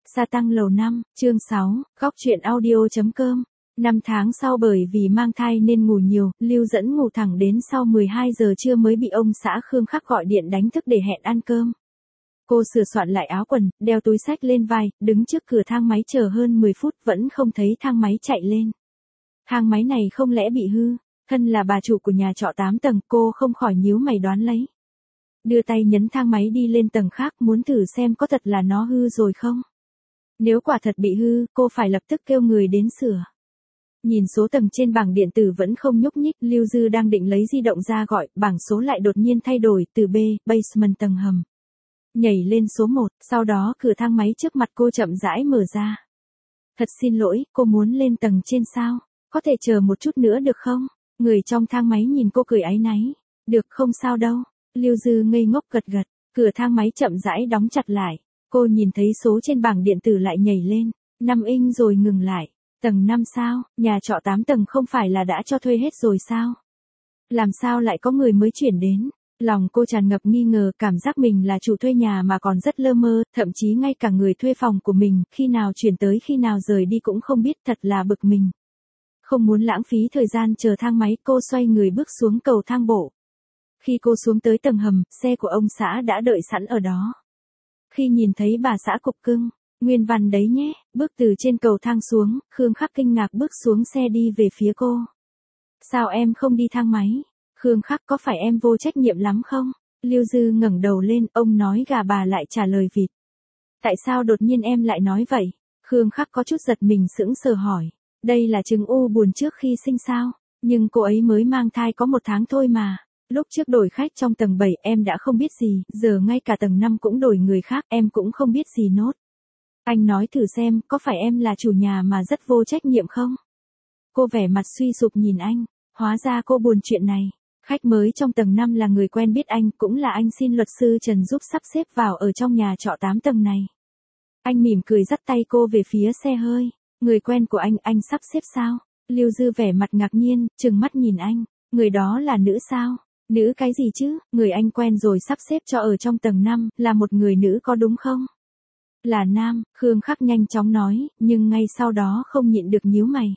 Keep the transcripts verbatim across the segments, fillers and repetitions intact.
Sa tăng lầu năm, chương sáu, góc truyện audio.com. Năm tháng sau bởi vì mang thai nên ngủ nhiều, Lưu Dẫn ngủ thẳng đến sau mười hai giờ trưa mới bị ông xã Khương Khắc gọi điện đánh thức để hẹn ăn cơm. Cô sửa soạn lại áo quần, đeo túi xách lên vai, đứng trước cửa thang máy chờ hơn mười phút vẫn không thấy thang máy chạy lên. Thang máy này không lẽ bị hư? Thân là bà chủ của nhà trọ tám tầng, cô không khỏi nhíu mày đoán lấy. Đưa tay nhấn thang máy đi lên tầng khác muốn thử xem có thật là nó hư rồi không. Nếu quả thật bị hư, cô phải lập tức kêu người đến sửa. Nhìn số tầng trên bảng điện tử vẫn không nhúc nhích, Lưu Dư đang định lấy di động ra gọi, bảng số lại đột nhiên thay đổi từ B, basement tầng hầm. Nhảy lên số một, sau đó cửa thang máy trước mặt cô chậm rãi mở ra. Thật xin lỗi, cô muốn lên tầng trên sao? Có thể chờ một chút nữa được không? Người trong thang máy nhìn cô cười áy náy. Được, không sao đâu. Lưu Dư ngây ngốc gật gật, cửa thang máy chậm rãi đóng chặt lại. Cô nhìn thấy số trên bảng điện tử lại nhảy lên, năm inch rồi ngừng lại. Tầng năm sao, nhà trọ tám tầng không phải là đã cho thuê hết rồi sao? Làm sao lại có người mới chuyển đến? Lòng cô tràn ngập nghi ngờ, cảm giác mình là chủ thuê nhà mà còn rất lơ mơ, thậm chí ngay cả người thuê phòng của mình, khi nào chuyển tới khi nào rời đi cũng không biết, thật là bực mình. Không muốn lãng phí thời gian chờ thang máy, cô xoay người bước xuống cầu thang bộ. Khi cô xuống tới tầng hầm, xe của ông xã đã đợi sẵn ở đó. Khi nhìn thấy bà xã cục cưng, Nguyên Văn đấy nhé, bước từ trên cầu thang xuống, Khương Khắc kinh ngạc bước xuống xe đi về phía cô. Sao em không đi thang máy? Khương Khắc, có phải em vô trách nhiệm lắm không? Lưu Dư ngẩng đầu lên, ông nói gà bà lại trả lời vịt. Tại sao đột nhiên em lại nói vậy? Khương Khắc có chút giật mình sững sờ hỏi. Đây là chứng u buồn trước khi sinh sao? Nhưng cô ấy mới mang thai có một tháng thôi mà. Lúc trước đổi khách trong tầng bảy em đã không biết gì, giờ ngay cả tầng năm cũng đổi người khác, em cũng không biết gì nốt. Anh nói thử xem, có phải em là chủ nhà mà rất vô trách nhiệm không? Cô vẻ mặt suy sụp nhìn anh, hóa ra cô buồn chuyện này. Khách mới trong tầng năm là người quen biết anh, cũng là anh xin luật sư Trần giúp sắp xếp vào ở trong nhà trọ tám tầng này. Anh mỉm cười dắt tay cô về phía xe hơi. Người quen của anh, anh sắp xếp sao? Lưu Dư vẻ mặt ngạc nhiên, trừng mắt nhìn anh. Người đó là nữ sao? Nữ cái gì chứ? Người anh quen rồi sắp xếp cho ở trong tầng năm, là một người nữ có đúng không? Là nam, Khương Khắc nhanh chóng nói, nhưng ngay sau đó không nhịn được nhíu mày.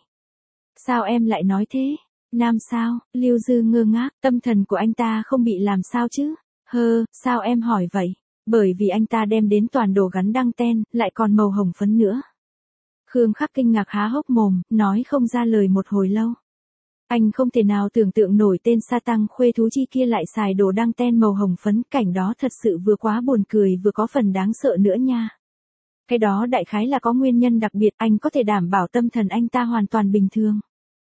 Sao em lại nói thế? Nam sao? Lưu Dư ngơ ngác, tâm thần của anh ta không bị làm sao chứ? Hơ, sao em hỏi vậy? Bởi vì anh ta đem đến toàn đồ gắn đăng ten, lại còn màu hồng phấn nữa. Khương Khắc kinh ngạc há hốc mồm, nói không ra lời một hồi lâu. Anh không thể nào tưởng tượng nổi tên sa tăng khuê thú chi kia lại xài đồ đăng ten màu hồng phấn, cảnh đó thật sự vừa quá buồn cười vừa có phần đáng sợ nữa nha. Cái đó đại khái là có nguyên nhân đặc biệt, anh có thể đảm bảo tâm thần anh ta hoàn toàn bình thường.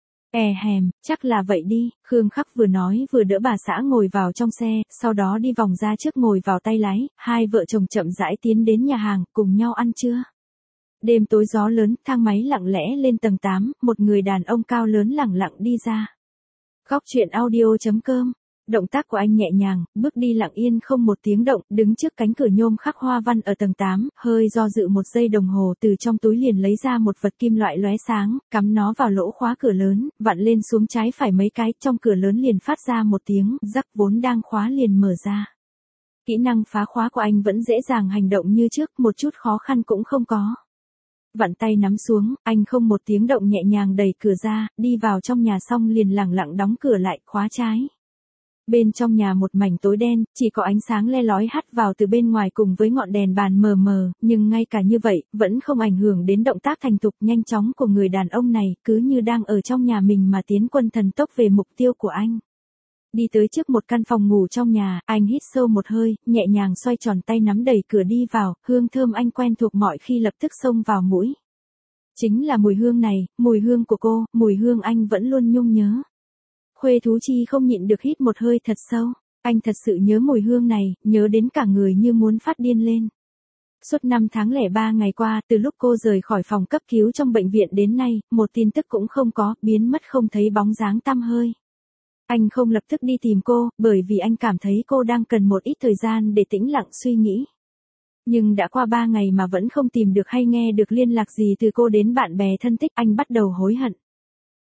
E hèm, chắc là vậy đi, Khương Khắc vừa nói vừa đỡ bà xã ngồi vào trong xe, sau đó đi vòng ra trước ngồi vào tay lái, hai vợ chồng chậm rãi tiến đến nhà hàng, cùng nhau ăn trưa. Đêm tối gió lớn, thang máy lặng lẽ lên tầng tám, một người đàn ông cao lớn lẳng lặng đi ra. Góc truyện audio.com. Động tác của anh nhẹ nhàng, bước đi lặng yên không một tiếng động, đứng trước cánh cửa nhôm khắc hoa văn ở tầng tám, hơi do dự một giây đồng hồ, từ trong túi liền lấy ra một vật kim loại lóe sáng, cắm nó vào lỗ khóa cửa lớn, vặn lên xuống trái phải mấy cái, trong cửa lớn liền phát ra một tiếng, rắc, vốn đang khóa liền mở ra. Kỹ năng phá khóa của anh vẫn dễ dàng hành động như trước, một chút khó khăn cũng không có. Vặn tay nắm xuống, anh không một tiếng động nhẹ nhàng đẩy cửa ra, đi vào trong nhà xong liền lẳng lặng đóng cửa lại, khóa trái. Bên trong nhà một mảnh tối đen, chỉ có ánh sáng le lói hắt vào từ bên ngoài cùng với ngọn đèn bàn mờ mờ, nhưng ngay cả như vậy, vẫn không ảnh hưởng đến động tác thành thục nhanh chóng của người đàn ông này, cứ như đang ở trong nhà mình mà tiến quân thần tốc về mục tiêu của anh. Đi tới trước một căn phòng ngủ trong nhà, anh hít sâu một hơi, nhẹ nhàng xoay tròn tay nắm đẩy cửa đi vào, hương thơm anh quen thuộc mọi khi lập tức xông vào mũi. Chính là mùi hương này, mùi hương của cô, mùi hương anh vẫn luôn nhung nhớ. Khuê thú chi không nhịn được hít một hơi thật sâu, anh thật sự nhớ mùi hương này, nhớ đến cả người như muốn phát điên lên. Suốt năm tháng lẻ ba ngày qua, từ lúc cô rời khỏi phòng cấp cứu trong bệnh viện đến nay, một tin tức cũng không có, biến mất không thấy bóng dáng tăm hơi. Anh không lập tức đi tìm cô, bởi vì anh cảm thấy cô đang cần một ít thời gian để tĩnh lặng suy nghĩ. Nhưng đã qua ba ngày mà vẫn không tìm được hay nghe được liên lạc gì từ cô đến bạn bè thân thích, anh bắt đầu hối hận.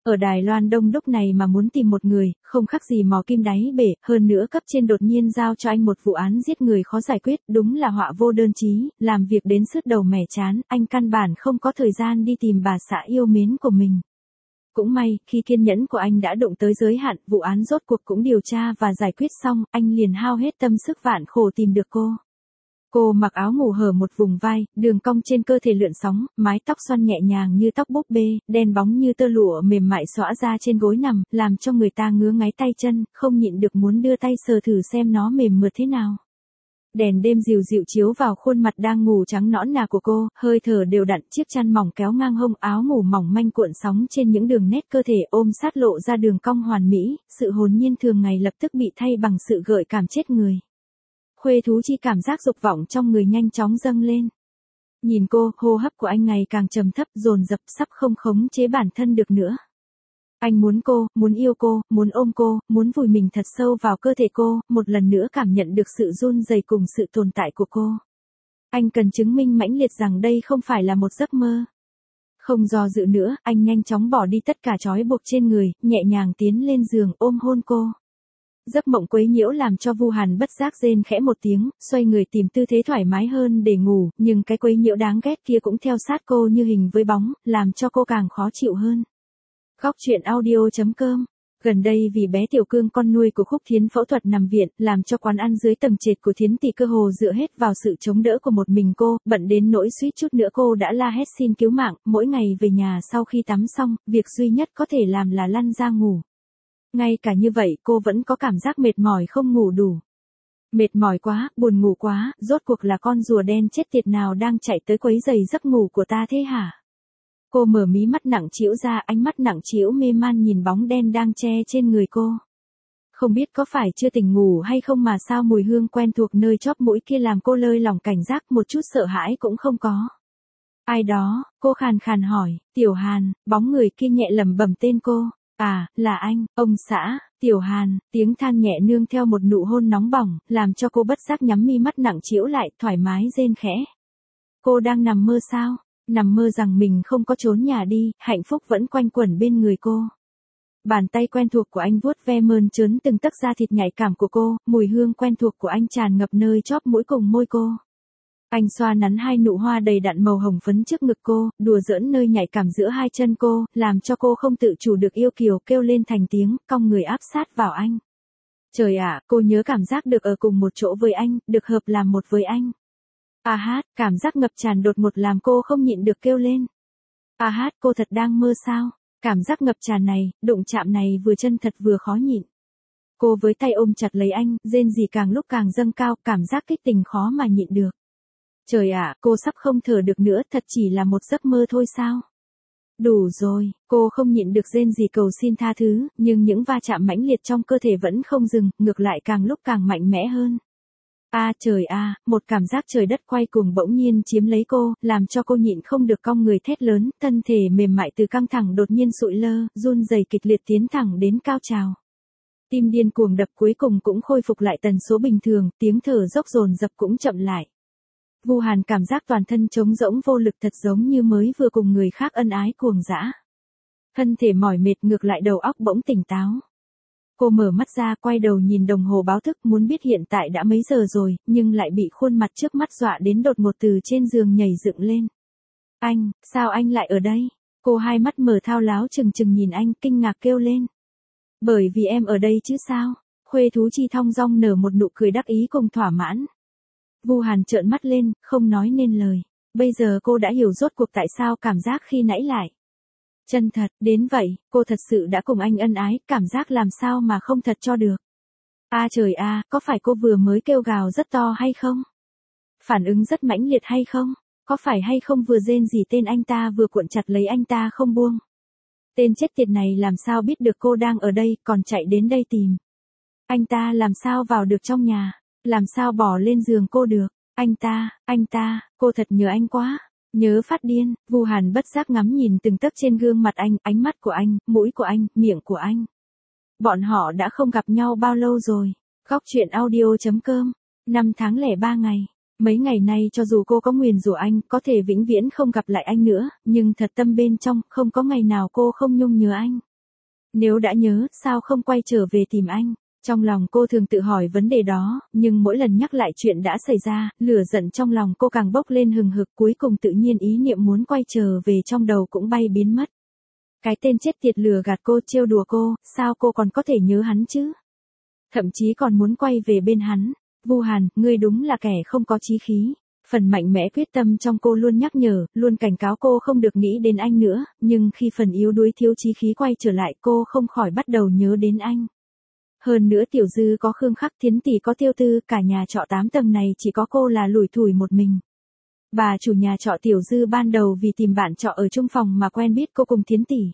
Ở Đài Loan đông đúc này mà muốn tìm một người, không khác gì mò kim đáy bể, hơn nữa cấp trên đột nhiên giao cho anh một vụ án giết người khó giải quyết, đúng là họa vô đơn chí, làm việc đến sứt đầu mẻ chán, anh căn bản không có thời gian đi tìm bà xã yêu mến của mình. Cũng may, khi kiên nhẫn của anh đã đụng tới giới hạn, vụ án rốt cuộc cũng điều tra và giải quyết xong, anh liền hao hết tâm sức vạn khổ tìm được cô. Cô mặc áo ngủ hở một vùng vai, đường cong trên cơ thể lượn sóng, mái tóc xoăn nhẹ nhàng như tóc búp bê, đen bóng như tơ lụa mềm mại xõa ra trên gối nằm, làm cho người ta ngứa ngáy tay chân, không nhịn được muốn đưa tay sờ thử xem nó mềm mượt thế nào. Đèn đêm dịu dịu chiếu vào khuôn mặt đang ngủ trắng nõn nà của cô, hơi thở đều đặn, chiếc chăn mỏng kéo ngang hông, áo ngủ mỏng manh cuộn sóng trên những đường nét cơ thể ôm sát lộ ra đường cong hoàn mỹ, sự hồn nhiên thường ngày lập tức bị thay bằng sự gợi cảm chết người. Khuê thú chi cảm giác dục vọng trong người nhanh chóng dâng lên. Nhìn cô, hô hấp của anh ngày càng trầm thấp, dồn dập sắp không khống chế bản thân được nữa. Anh muốn cô, muốn yêu cô, muốn ôm cô, muốn vùi mình thật sâu vào cơ thể cô, một lần nữa cảm nhận được sự run rẩy cùng sự tồn tại của cô. Anh cần chứng minh mãnh liệt rằng đây không phải là một giấc mơ. Không do dự nữa, anh nhanh chóng bỏ đi tất cả trói buộc trên người, nhẹ nhàng tiến lên giường ôm hôn cô. Giấc mộng quấy nhiễu làm cho Vu Hàn bất giác rên khẽ một tiếng, xoay người tìm tư thế thoải mái hơn để ngủ, nhưng cái quấy nhiễu đáng ghét kia cũng theo sát cô như hình với bóng, làm cho cô càng khó chịu hơn. Góc truyện audio chấm com. Gần đây vì bé Tiểu Cương con nuôi của Khúc Thiến phẫu thuật nằm viện, làm cho quán ăn dưới tầng trệt của Thiến Tỷ cơ hồ dựa hết vào sự chống đỡ của một mình cô, bận đến nỗi suýt chút nữa cô đã la hét xin cứu mạng, mỗi ngày về nhà sau khi tắm xong, việc duy nhất có thể làm là lăn ra ngủ. Ngay cả như vậy cô vẫn có cảm giác mệt mỏi không ngủ đủ. Mệt mỏi quá, buồn ngủ quá, rốt cuộc là con rùa đen chết tiệt nào đang chạy tới quấy rầy giấc ngủ của ta thế hả? Cô mở mí mắt nặng trĩu ra, ánh mắt nặng trĩu mê man nhìn bóng đen đang che trên người cô. Không biết có phải chưa tỉnh ngủ hay không mà sao mùi hương quen thuộc nơi chóp mũi kia làm cô lơi lỏng cảnh giác, một chút sợ hãi cũng không có. Ai đó, cô khàn khàn hỏi, Tiểu Hàn, bóng người kia nhẹ lẩm bẩm tên cô. À, là anh, ông xã, Tiểu Hàn, tiếng than nhẹ nương theo một nụ hôn nóng bỏng, làm cho cô bất giác nhắm mi mắt nặng trĩu lại, thoải mái rên khẽ. Cô đang nằm mơ sao? Nằm mơ rằng mình không có trốn nhà đi, hạnh phúc vẫn quanh quẩn bên người cô. Bàn tay quen thuộc của anh vuốt ve mơn trớn từng tấc da thịt nhạy cảm của cô, mùi hương quen thuộc của anh tràn ngập nơi chóp mũi cùng môi cô. Anh xoa nắn hai nụ hoa đầy đặn màu hồng phấn trước ngực cô, đùa giỡn nơi nhạy cảm giữa hai chân cô, làm cho cô không tự chủ được yêu kiều kêu lên thành tiếng, cong người áp sát vào anh. Trời ạ, cô nhớ cảm giác được ở cùng một chỗ với anh, được hợp làm một với anh. À hát, cảm giác ngập tràn đột ngột làm cô không nhịn được kêu lên. À hát, cô thật đang mơ sao? Cảm giác ngập tràn này, đụng chạm này vừa chân thật vừa khó nhịn. Cô với tay ôm chặt lấy anh, rên rỉ càng lúc càng dâng cao, cảm giác kích tình khó mà nhịn được. Trời ạ, cô sắp không thở được nữa, thật chỉ là một giấc mơ thôi sao? Đủ rồi, cô không nhịn được rên rỉ cầu xin tha thứ, nhưng những va chạm mãnh liệt trong cơ thể vẫn không dừng, ngược lại càng lúc càng mạnh mẽ hơn. A à, trời a, à, một cảm giác trời đất quay cuồng bỗng nhiên chiếm lấy cô, làm cho cô nhịn không được cong người thét lớn, thân thể mềm mại từ căng thẳng đột nhiên sụi lơ, run rẩy kịch liệt tiến thẳng đến cao trào. Tim điên cuồng đập cuối cùng cũng khôi phục lại tần số bình thường, tiếng thở dốc dồn dập cũng chậm lại. Vu Hàn cảm giác toàn thân trống rỗng vô lực thật giống như mới vừa cùng người khác ân ái cuồng dã. Thân thể mỏi mệt ngược lại đầu óc bỗng tỉnh táo. Cô mở mắt ra quay đầu nhìn đồng hồ báo thức muốn biết hiện tại đã mấy giờ rồi, nhưng lại bị khuôn mặt trước mắt dọa đến đột ngột từ trên giường nhảy dựng lên. Anh, sao anh lại ở đây? Cô hai mắt mở thao láo chừng chừng nhìn anh kinh ngạc kêu lên. Bởi vì em ở đây chứ sao? Khuê thú chi thong dong nở một nụ cười đắc ý cùng thỏa mãn. Vu Hàn trợn mắt lên, không nói nên lời. Bây giờ cô đã hiểu rốt cuộc tại sao cảm giác khi nãy lại chân thật, đến vậy, cô thật sự đã cùng anh ân ái, cảm giác làm sao mà không thật cho được. A à trời a, à, có phải cô vừa mới kêu gào rất to hay không? Phản ứng rất mãnh liệt hay không? Có phải hay không vừa rên rỉ tên anh ta vừa cuộn chặt lấy anh ta không buông? Tên chết tiệt này làm sao biết được cô đang ở đây, còn chạy đến đây tìm. Anh ta làm sao vào được trong nhà, làm sao bỏ lên giường cô được? Anh ta, anh ta, cô thật nhớ anh quá. Nhớ phát điên, Vu Hàn bất giác ngắm nhìn từng tấc trên gương mặt anh, ánh mắt của anh, mũi của anh, miệng của anh. Bọn họ đã không gặp nhau bao lâu rồi. Góc truyện audio chấm com. Năm tháng lẻ ba ngày. Mấy ngày nay cho dù cô có nguyền rủa anh, có thể vĩnh viễn không gặp lại anh nữa, nhưng thật tâm bên trong, không có ngày nào cô không nhung nhớ anh. Nếu đã nhớ, sao không quay trở về tìm anh? Trong lòng cô thường tự hỏi vấn đề đó, nhưng mỗi lần nhắc lại chuyện đã xảy ra, lửa giận trong lòng cô càng bốc lên hừng hực, cuối cùng tự nhiên ý niệm muốn quay trở về trong đầu cũng bay biến mất. Cái tên chết tiệt lừa gạt cô, trêu đùa cô, sao cô còn có thể nhớ hắn chứ? Thậm chí còn muốn quay về bên hắn. Vu Hàn, ngươi đúng là kẻ không có chí khí. Phần mạnh mẽ quyết tâm trong cô luôn nhắc nhở, luôn cảnh cáo cô không được nghĩ đến anh nữa, nhưng khi phần yếu đuối thiếu chí khí quay trở lại cô không khỏi bắt đầu nhớ đến anh. Hơn nữa Tiểu Dư có Khương Khắc, Thiến tỷ có Tiêu Tư, cả nhà trọ tám tầng này chỉ có cô là lủi thủi một mình. Bà chủ nhà trọ Tiểu Dư ban đầu vì tìm bạn trọ ở chung phòng mà quen biết cô cùng Thiến tỷ.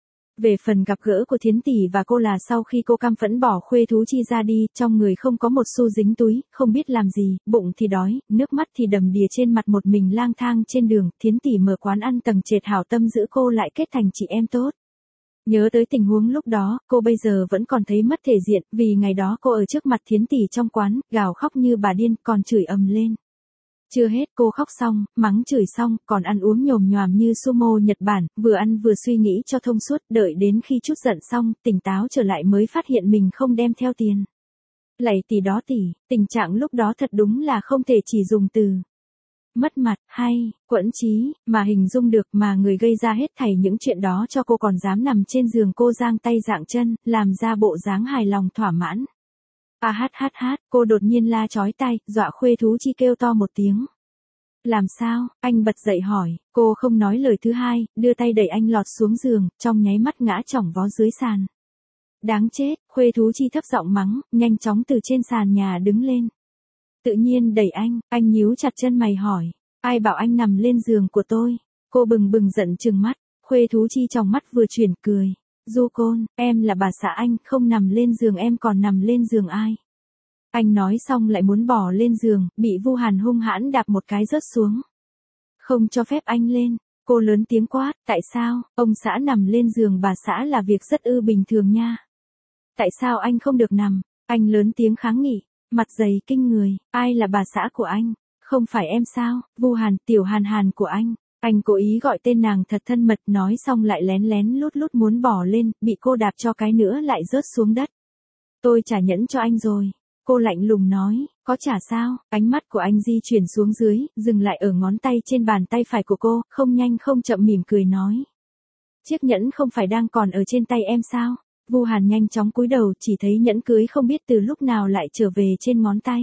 Về phần gặp gỡ của Thiến tỷ và cô là sau khi cô cam phẫn bỏ Khuê Thú Chi ra đi, trong người không có một xu dính túi, không biết làm gì, bụng thì đói, nước mắt thì đầm đìa trên mặt, một mình lang thang trên đường. Thiến tỷ mở quán ăn tầng trệt hảo tâm giữ cô lại kết thành chị em tốt. Nhớ tới tình huống lúc đó, cô bây giờ vẫn còn thấy mất thể diện, vì ngày đó cô ở trước mặt Thiến tỷ trong quán, gào khóc như bà điên, còn chửi ầm lên. Chưa hết, cô khóc xong, mắng chửi xong, còn ăn uống nhồm nhoàm như sumo Nhật Bản, vừa ăn vừa suy nghĩ cho thông suốt, đợi đến khi chút giận xong, tỉnh táo trở lại mới phát hiện mình không đem theo tiền. Lạy tỷ đó tỷ, tình trạng lúc đó thật đúng là không thể chỉ dùng từ mất mặt, hay, quẫn trí, mà hình dung được, mà người gây ra hết thảy những chuyện đó cho cô còn dám nằm trên giường cô giang tay dạng chân, làm ra bộ dáng hài lòng thỏa mãn. À hát hát hát, cô đột nhiên la chói tai, dọa Khuê Thú Chi kêu to một tiếng. Làm sao? Anh bật dậy hỏi, cô không nói lời thứ hai, đưa tay đẩy anh lọt xuống giường, trong nháy mắt ngã chỏng vó dưới sàn. Đáng chết, Khuê Thú Chi thấp giọng mắng, nhanh chóng từ trên sàn nhà đứng lên. Tự nhiên đẩy anh, anh nhíu chặt chân mày hỏi, ai bảo anh nằm lên giường của tôi? Cô bừng bừng giận trừng mắt, Khuê Thú Chi trong mắt vừa chuyển cười. Du Côn, em là bà xã anh, không nằm lên giường em còn nằm lên giường ai? Anh nói xong lại muốn bỏ lên giường, bị Vu Hàn hung hãn đạp một cái rớt xuống. Không cho phép anh lên, cô lớn tiếng quát, tại sao, ông xã nằm lên giường bà xã là việc rất ư bình thường nha. Tại sao anh không được nằm? Anh lớn tiếng kháng nghị, mặt dày kinh người, ai là bà xã của anh? Không phải em sao, Vu Hàn, tiểu Hàn Hàn của anh. Anh cố ý gọi tên nàng thật thân mật, nói xong lại lén lén lút lút muốn bỏ lên, bị cô đạp cho cái nữa lại rớt xuống đất. Tôi trả nhẫn cho anh rồi. Cô lạnh lùng nói, có trả sao? Ánh mắt của anh di chuyển xuống dưới, dừng lại ở ngón tay trên bàn tay phải của cô, không nhanh không chậm mỉm cười nói. Chiếc nhẫn không phải đang còn ở trên tay em sao? Vu Hàn nhanh chóng cúi đầu, chỉ thấy nhẫn cưới không biết từ lúc nào lại trở về trên ngón tay.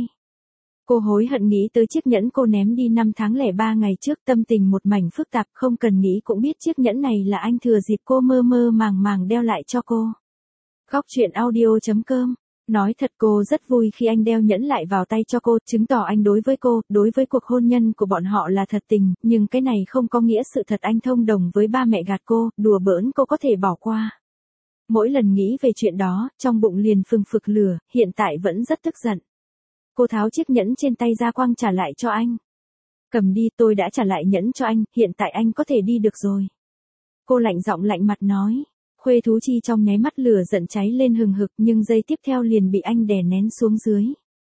Cô hối hận nghĩ tới chiếc nhẫn cô ném đi năm tháng lẻ ba ngày trước, tâm tình một mảnh phức tạp, không cần nghĩ cũng biết chiếc nhẫn này là anh thừa dịp cô mơ mơ màng màng đeo lại cho cô. Góc truyện audio chấm com. Nói thật cô rất vui khi anh đeo nhẫn lại vào tay cho cô, chứng tỏ anh đối với cô, đối với cuộc hôn nhân của bọn họ là thật tình, nhưng cái này không có nghĩa sự thật anh thông đồng với ba mẹ gạt cô, đùa bỡn cô có thể bỏ qua. Mỗi lần nghĩ về chuyện đó, trong bụng liền phừng phực lửa, hiện tại vẫn rất tức giận. Cô tháo chiếc nhẫn trên tay ra quăng trả lại cho anh. Cầm đi, tôi đã trả lại nhẫn cho anh, hiện tại anh có thể đi được rồi. Cô lạnh giọng lạnh mặt nói. Khuê Thú Chi trong nháy mắt lửa giận cháy lên hừng hực, nhưng giây tiếp theo liền bị anh đè nén xuống dưới.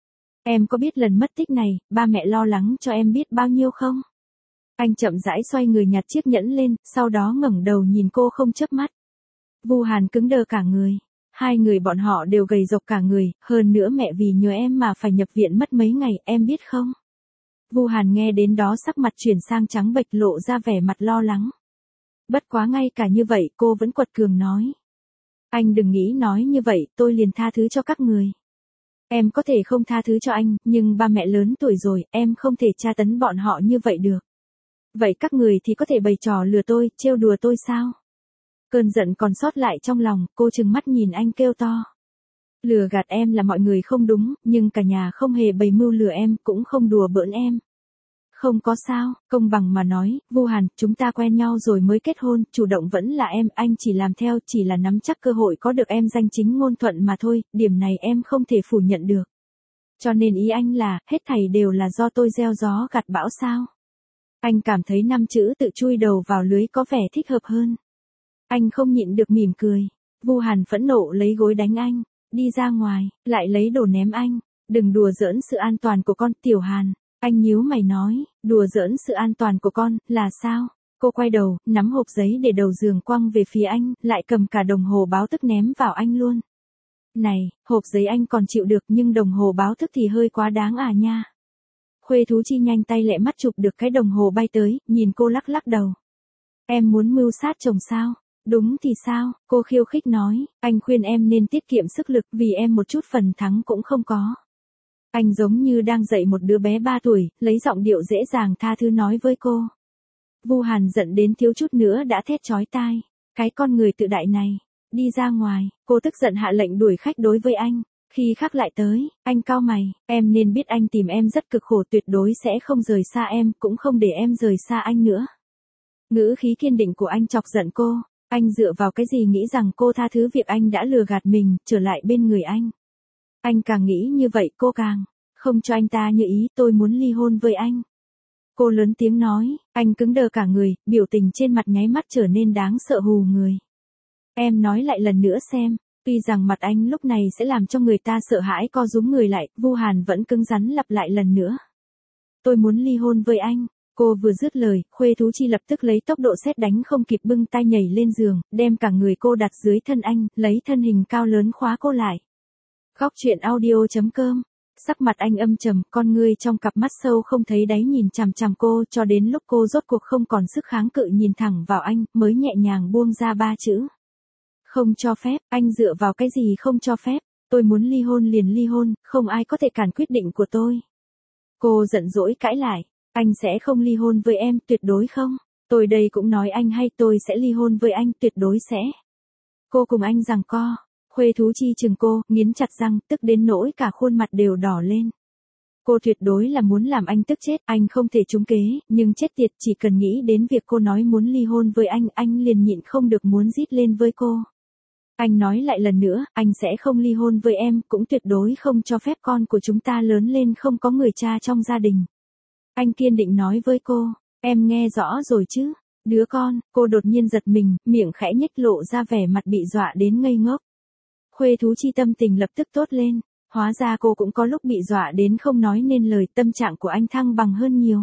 Em có biết lần mất tích này, ba mẹ lo lắng cho em biết bao nhiêu không? Anh chậm rãi xoay người nhặt chiếc nhẫn lên, sau đó ngẩng đầu nhìn cô không chớp mắt. Vu Hàn cứng đờ cả người. Hai người bọn họ đều gầy rộc cả người, hơn nữa mẹ vì nhớ em mà phải nhập viện mất mấy ngày, em biết không? Vu Hàn nghe đến đó sắc mặt chuyển sang trắng bệch, lộ ra vẻ mặt lo lắng. Bất quá ngay cả như vậy cô vẫn quật cường nói. Anh đừng nghĩ nói như vậy, tôi liền tha thứ cho các người. Em có thể không tha thứ cho anh, nhưng ba mẹ lớn tuổi rồi, em không thể tra tấn bọn họ như vậy được. Vậy các người thì có thể bày trò lừa tôi, trêu đùa tôi sao? Cơn giận còn sót lại trong lòng, cô trừng mắt nhìn anh kêu to. Lừa gạt em là mọi người không đúng, nhưng cả nhà không hề bày mưu lừa em, cũng không đùa bỡn em. Không có sao, công bằng mà nói, Vu Hàn, chúng ta quen nhau rồi mới kết hôn, chủ động vẫn là em, anh chỉ làm theo, chỉ là nắm chắc cơ hội có được em danh chính ngôn thuận mà thôi, điểm này em không thể phủ nhận được. Cho nên ý anh là, hết thảy đều là do tôi gieo gió gặt bão sao? Anh cảm thấy năm chữ tự chui đầu vào lưới có vẻ thích hợp hơn. Anh không nhịn được mỉm cười. Vu Hàn phẫn nộ lấy gối đánh anh, đi ra ngoài, lại lấy đồ ném anh, đừng đùa giỡn sự an toàn của con, Tiểu Hàn. Anh nhíu mày nói, đùa giỡn sự an toàn của con, là sao? Cô quay đầu, nắm hộp giấy để đầu giường quăng về phía anh, lại cầm cả đồng hồ báo thức ném vào anh luôn. Này, hộp giấy anh còn chịu được nhưng đồng hồ báo thức thì hơi quá đáng à nha. Khuê Thú Chi nhanh tay lẹ mắt chụp được cái đồng hồ bay tới, nhìn cô lắc lắc đầu. Em muốn mưu sát chồng sao? Đúng thì sao? Cô khiêu khích nói, anh khuyên em nên tiết kiệm sức lực vì em một chút phần thắng cũng không có. Anh giống như đang dạy một đứa bé ba tuổi, lấy giọng điệu dễ dàng tha thứ nói với cô. Vu Hàn giận đến thiếu chút nữa đã thét chói tai. Cái con người tự đại này. Đi ra ngoài, cô tức giận hạ lệnh đuổi khách đối với anh. Khi khắc lại tới, anh cau mày, em nên biết anh tìm em rất cực khổ, tuyệt đối sẽ không rời xa em, cũng không để em rời xa anh nữa. Ngữ khí kiên định của anh chọc giận cô. Anh dựa vào cái gì nghĩ rằng cô tha thứ việc anh đã lừa gạt mình, trở lại bên người anh. Anh càng nghĩ như vậy cô càng không cho anh ta như ý, tôi muốn ly hôn với anh. Cô lớn tiếng nói, anh cứng đờ cả người, biểu tình trên mặt nháy mắt trở nên đáng sợ hù người. Em nói lại lần nữa xem, tuy rằng mặt anh lúc này sẽ làm cho người ta sợ hãi co rúm người lại, Vu Hàn vẫn cứng rắn lặp lại lần nữa. Tôi muốn ly hôn với anh. Cô vừa dứt lời, Khuê Thú Chi lập tức lấy tốc độ sét đánh không kịp bưng tay nhảy lên giường, đem cả người cô đặt dưới thân anh, lấy thân hình cao lớn khóa cô lại. Góc truyện audio chấm com. Sắc mặt anh âm trầm, con ngươi trong cặp mắt sâu không thấy đáy nhìn chằm chằm cô cho đến lúc cô rốt cuộc không còn sức kháng cự nhìn thẳng vào anh, mới nhẹ nhàng buông ra ba chữ. Không cho phép, anh dựa vào cái gì không cho phép, tôi muốn ly hôn liền ly hôn, không ai có thể cản quyết định của tôi. Cô giận dỗi cãi lại, anh sẽ không ly hôn với em, tuyệt đối không, tôi đây cũng nói anh hay tôi sẽ ly hôn với anh, tuyệt đối sẽ. Cô cùng anh giằng co. Khuê Thú Chi chừng cô, nghiến chặt răng, tức đến nỗi cả khuôn mặt đều đỏ lên. Cô tuyệt đối là muốn làm anh tức chết, anh không thể trúng kế, nhưng chết tiệt chỉ cần nghĩ đến việc cô nói muốn ly hôn với anh, anh liền nhịn không được muốn rít lên với cô. Anh nói lại lần nữa, anh sẽ không ly hôn với em, cũng tuyệt đối không cho phép con của chúng ta lớn lên không có người cha trong gia đình. Anh kiên định nói với cô, em nghe rõ rồi chứ, đứa con, cô đột nhiên giật mình, miệng khẽ nhếch lộ ra vẻ mặt bị dọa đến ngây ngốc. Khuê Thú Chi tâm tình lập tức tốt lên, hóa ra cô cũng có lúc bị dọa đến không nói nên lời, tâm trạng của anh thăng bằng hơn nhiều.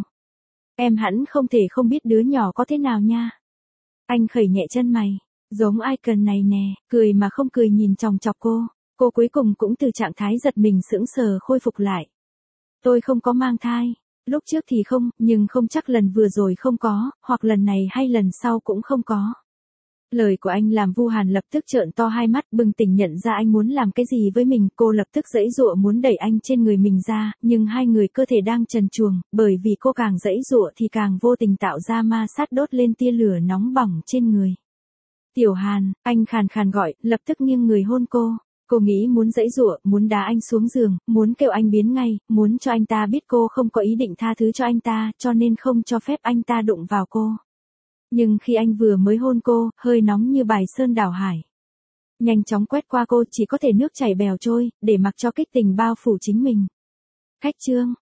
Em hẳn không thể không biết đứa nhỏ có thế nào nha. Anh khẩy nhẹ chân mày, giống icon này nè, cười mà không cười nhìn chòng chọc cô, cô cuối cùng cũng từ trạng thái giật mình sững sờ khôi phục lại. Tôi không có mang thai, lúc trước thì không, nhưng không chắc lần vừa rồi không có, hoặc lần này hay lần sau cũng không có. Lời của anh làm Vu Hàn lập tức trợn to hai mắt, bừng tỉnh nhận ra anh muốn làm cái gì với mình, cô lập tức giãy giụa muốn đẩy anh trên người mình ra, nhưng hai người cơ thể đang trần truồng, bởi vì cô càng giãy giụa thì càng vô tình tạo ra ma sát đốt lên tia lửa nóng bỏng trên người. Tiểu Hàn, anh khàn khàn gọi, lập tức nghiêng người hôn cô. Cô nghĩ muốn giãy giụa, muốn đá anh xuống giường, muốn kêu anh biến ngay, muốn cho anh ta biết cô không có ý định tha thứ cho anh ta, cho nên không cho phép anh ta đụng vào cô. Nhưng khi anh vừa mới hôn cô, hơi nóng như bài sơn đảo hải. Nhanh chóng quét qua cô chỉ có thể nước chảy bèo trôi, để mặc cho kích tình bao phủ chính mình. Khách trương,